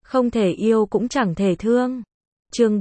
Không thể yêu cũng chẳng thể thương. Chương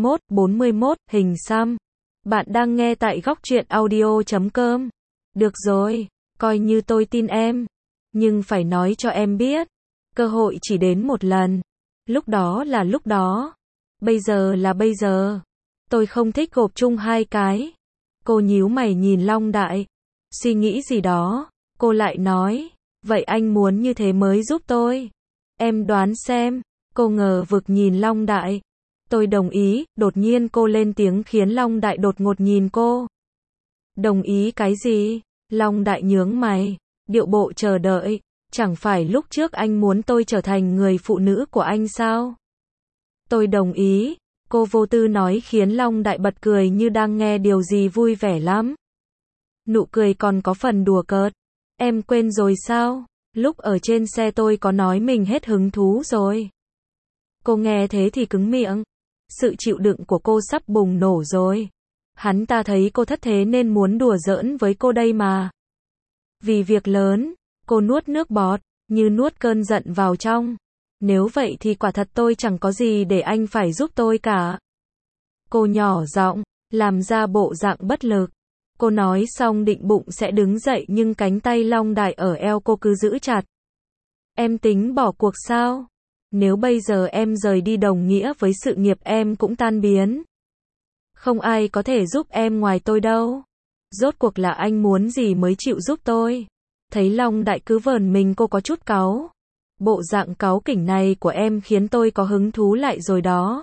41, hình xăm. Bạn đang nghe tại góc truyện audio.com. Được rồi, coi như tôi tin em. Nhưng phải nói cho em biết, cơ hội chỉ đến một lần. Lúc đó là lúc đó. Bây giờ là bây giờ. Tôi không thích gộp chung hai cái. Cô nhíu mày nhìn Long Đại. Suy nghĩ gì đó, cô lại nói, vậy anh muốn như thế mới giúp tôi. Em đoán xem. Cô ngờ vực nhìn Long Đại. Tôi đồng ý, đột nhiên cô lên tiếng khiến Long Đại đột ngột nhìn cô. Đồng ý cái gì? Long Đại nhướng mày, điệu bộ chờ đợi. Chẳng phải lúc trước anh muốn tôi trở thành người phụ nữ của anh sao? Tôi đồng ý, cô vô tư nói khiến Long Đại bật cười như đang nghe điều gì vui vẻ lắm. Nụ cười còn có phần đùa cợt. Em quên rồi sao? Lúc ở trên xe tôi có nói mình hết hứng thú rồi. Cô nghe thế thì cứng miệng. Sự chịu đựng của cô sắp bùng nổ rồi. Hắn ta thấy cô thất thế nên muốn đùa giỡn với cô đây mà. Vì việc lớn, cô nuốt nước bọt, như nuốt cơn giận vào trong. Nếu vậy thì quả thật tôi chẳng có gì để anh phải giúp tôi cả. Cô nhỏ giọng, làm ra bộ dạng bất lực. Cô nói xong định bụng sẽ đứng dậy nhưng cánh tay Long Đại ở eo cô cứ giữ chặt. Em tính bỏ cuộc sao? Nếu bây giờ em rời đi đồng nghĩa với sự nghiệp em cũng tan biến. Không ai có thể giúp em ngoài tôi đâu. Rốt cuộc là anh muốn gì mới chịu giúp tôi? Thấy Long Đại cứ vờn mình cô có chút cáu. Bộ dạng cáu kỉnh này của em khiến tôi có hứng thú lại rồi đó.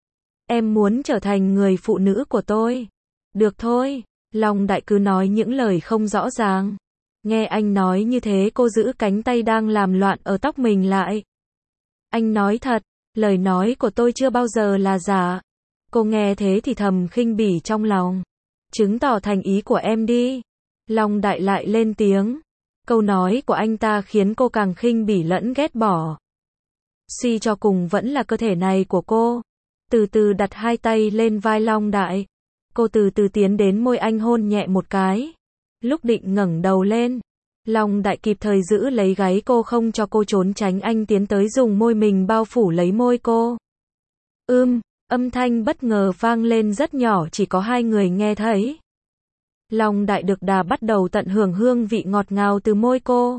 Em muốn trở thành người phụ nữ của tôi. Được thôi. Long Đại cứ nói những lời không rõ ràng. Nghe anh nói như thế cô giữ cánh tay đang làm loạn ở tóc mình lại. Anh nói thật, lời nói của tôi chưa bao giờ là giả. Cô nghe thế thì thầm khinh bỉ trong lòng. Chứng tỏ thành ý của em đi. Long Đại lại lên tiếng. Câu nói của anh ta khiến cô càng khinh bỉ lẫn ghét bỏ. Suy cho cùng vẫn là cơ thể này của cô. Từ từ đặt hai tay lên vai Long Đại. Cô từ từ tiến đến môi anh hôn nhẹ một cái. Lúc định ngẩng đầu lên, Long Đại kịp thời giữ lấy gáy cô không cho cô trốn tránh, anh tiến tới dùng môi mình bao phủ lấy môi cô. Âm thanh bất ngờ vang lên rất nhỏ, chỉ có hai người nghe thấy. Long Đại được đà bắt đầu tận hưởng hương vị ngọt ngào từ môi cô.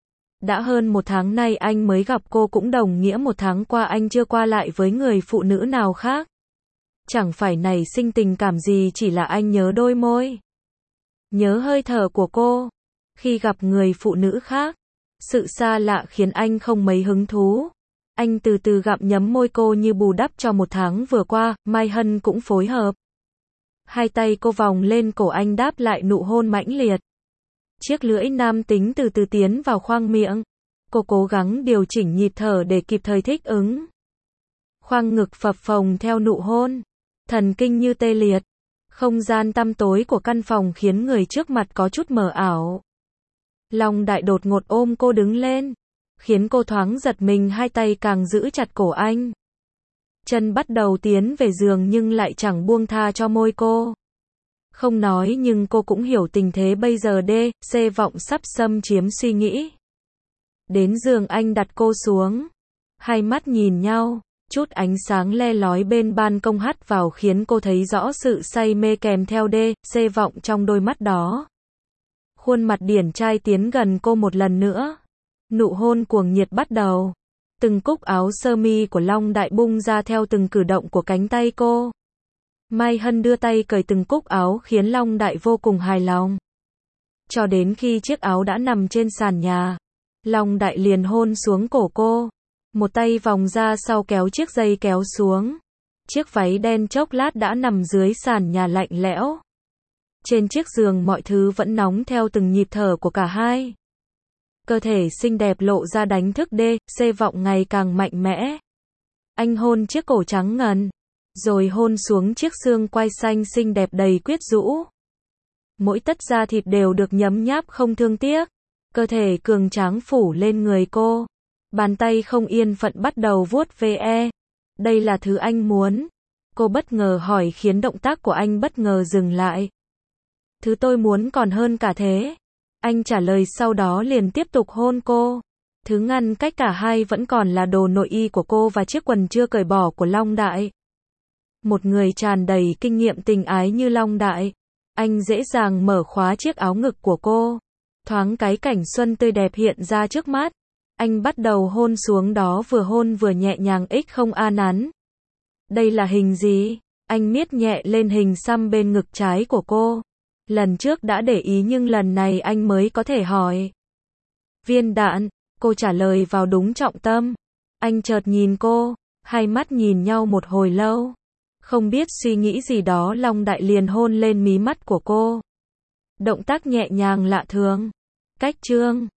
Đã hơn một tháng nay anh mới gặp cô, cũng đồng nghĩa một tháng qua anh chưa qua lại với người phụ nữ nào khác. Chẳng phải nảy sinh tình cảm gì, chỉ là anh nhớ đôi môi, nhớ hơi thở của cô. Khi gặp người phụ nữ khác, sự xa lạ khiến anh không mấy hứng thú. Anh từ từ gặm nhấm môi cô như bù đắp cho một tháng vừa qua. Mai Hân cũng phối hợp. Hai tay cô vòng lên cổ anh đáp lại nụ hôn mãnh liệt. Chiếc lưỡi nam tính từ từ tiến vào khoang miệng. Cô cố gắng điều chỉnh nhịp thở để kịp thời thích ứng. Khoang ngực phập phồng theo nụ hôn. Thần kinh như tê liệt. Không gian tăm tối của căn phòng khiến người trước mặt có chút mờ ảo. Long Đại đột ngột ôm cô đứng lên, khiến cô thoáng giật mình, hai tay càng giữ chặt cổ anh. Chân bắt đầu tiến về giường nhưng lại chẳng buông tha cho môi cô. Không nói nhưng cô cũng hiểu tình thế bây giờ C vọng sắp xâm chiếm suy nghĩ. Đến giường anh đặt cô xuống. Hai mắt nhìn nhau. Chút ánh sáng le lói bên ban công hắt vào khiến cô thấy rõ sự say mê kèm theo C vọng trong đôi mắt đó. Khuôn mặt điển trai tiến gần cô một lần nữa. Nụ hôn cuồng nhiệt bắt đầu. Từng cúc áo sơ mi của Long Đại bung ra theo từng cử động của cánh tay cô. Mai Hân đưa tay cởi từng cúc áo khiến Long Đại vô cùng hài lòng. Cho đến khi chiếc áo đã nằm trên sàn nhà, Long Đại liền hôn xuống cổ cô. Một tay vòng ra sau kéo chiếc dây kéo xuống. Chiếc váy đen chốc lát đã nằm dưới sàn nhà lạnh lẽo. Trên chiếc giường mọi thứ vẫn nóng theo từng nhịp thở của cả hai. Cơ thể xinh đẹp lộ ra đánh thức C vọng ngày càng mạnh mẽ. Anh hôn chiếc cổ trắng ngần, rồi hôn xuống chiếc xương quai xanh xinh đẹp đầy quyến rũ. Mỗi tấc da thịt đều được nhấm nháp không thương tiếc. Cơ thể cường tráng phủ lên người cô. Bàn tay không yên phận bắt đầu vuốt ve. Đây là thứ anh muốn? Cô bất ngờ hỏi khiến động tác của anh bất ngờ dừng lại. Thứ tôi muốn còn hơn cả thế. Anh trả lời sau đó liền tiếp tục hôn cô. Thứ ngăn cách cả hai vẫn còn là đồ nội y của cô và chiếc quần chưa cởi bỏ của Long Đại. Một người tràn đầy kinh nghiệm tình ái như Long Đại, anh dễ dàng mở khóa chiếc áo ngực của cô. Thoáng cái cảnh xuân tươi đẹp hiện ra trước mắt. Anh bắt đầu hôn xuống đó, vừa hôn vừa nhẹ nhàng không a nắn. Đây là hình gì? Anh miết nhẹ lên hình xăm bên ngực trái của cô. Lần trước đã để ý nhưng lần này anh mới có thể hỏi. Viên đạn, cô trả lời vào đúng trọng tâm. Anh chợt nhìn cô, hai mắt nhìn nhau một hồi lâu. Không biết suy nghĩ gì đó, Long Đại liền hôn lên mí mắt của cô. Động tác nhẹ nhàng lạ thường. Cách chương